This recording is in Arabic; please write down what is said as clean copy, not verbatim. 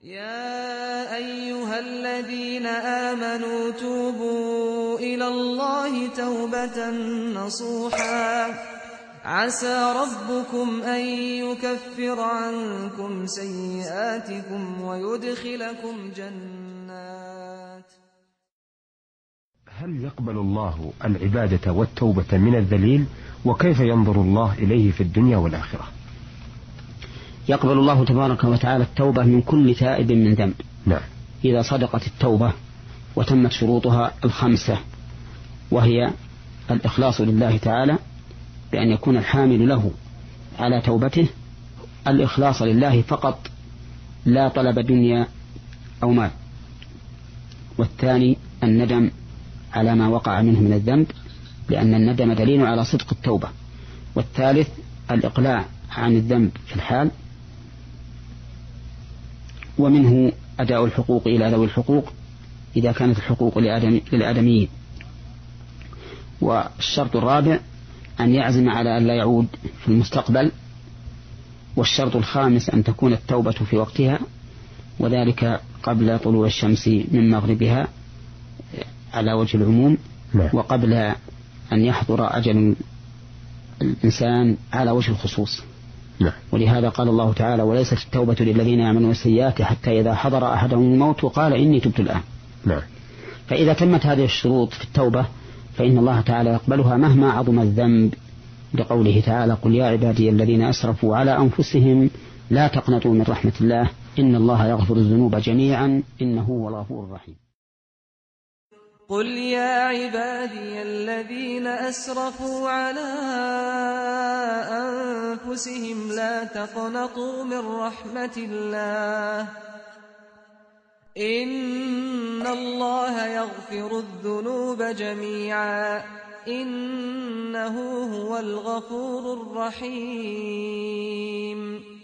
يا أيها الذين آمنوا توبوا إلى الله توبة نصوحا عسى ربكم أن يكفر عنكم سيئاتكم ويدخلكم جنات. هل يقبل الله العبادة والتوبة من الذليل؟ وكيف ينظر الله إليه في الدنيا والآخرة؟ يقبل الله تبارك وتعالى التوبة من كل تائب من ذنب. نعم. إذا صدقت التوبة وتمت شروطها الخمسة، وهي الإخلاص لله تعالى بأن يكون الحامل له على توبته الإخلاص لله فقط، لا طلب دنيا أو مال. والثاني الندم على ما وقع منه من الذنب، لأن الندم دليل على صدق التوبة. والثالث الإقلاع عن الذنب في الحال، ومنه أداء الحقوق إلى ذوي الحقوق إذا كانت الحقوق للآدميين. والشرط الرابع أن يعزم على أن لا يعود في المستقبل. والشرط الخامس أن تكون التوبة في وقتها، وذلك قبل طلوع الشمس من مغربها على وجه العموم، وقبل أن يحضر أجل الإنسان على وجه الخصوص. ولهذا قال الله تعالى: وليست التوبة للذين يعملون السيئات حتى إذا حضر أحدهم الموت وقال إني تبت الآن. فإذا تمت هذه الشروط في التوبة فإن الله تعالى يقبلها مهما عظم الذنب، لقوله تعالى: قل يا عبادي الذين أسرفوا على أنفسهم لا تقنطوا من رحمة الله إن الله يغفر الذنوب جميعا إنه هو الغفور الرحيم. قل يا عبادي الذين أسرفوا على أنفسهم لا تقنطوا من رحمة الله إن الله يغفر الذنوب جميعا إنه هو الغفور الرحيم.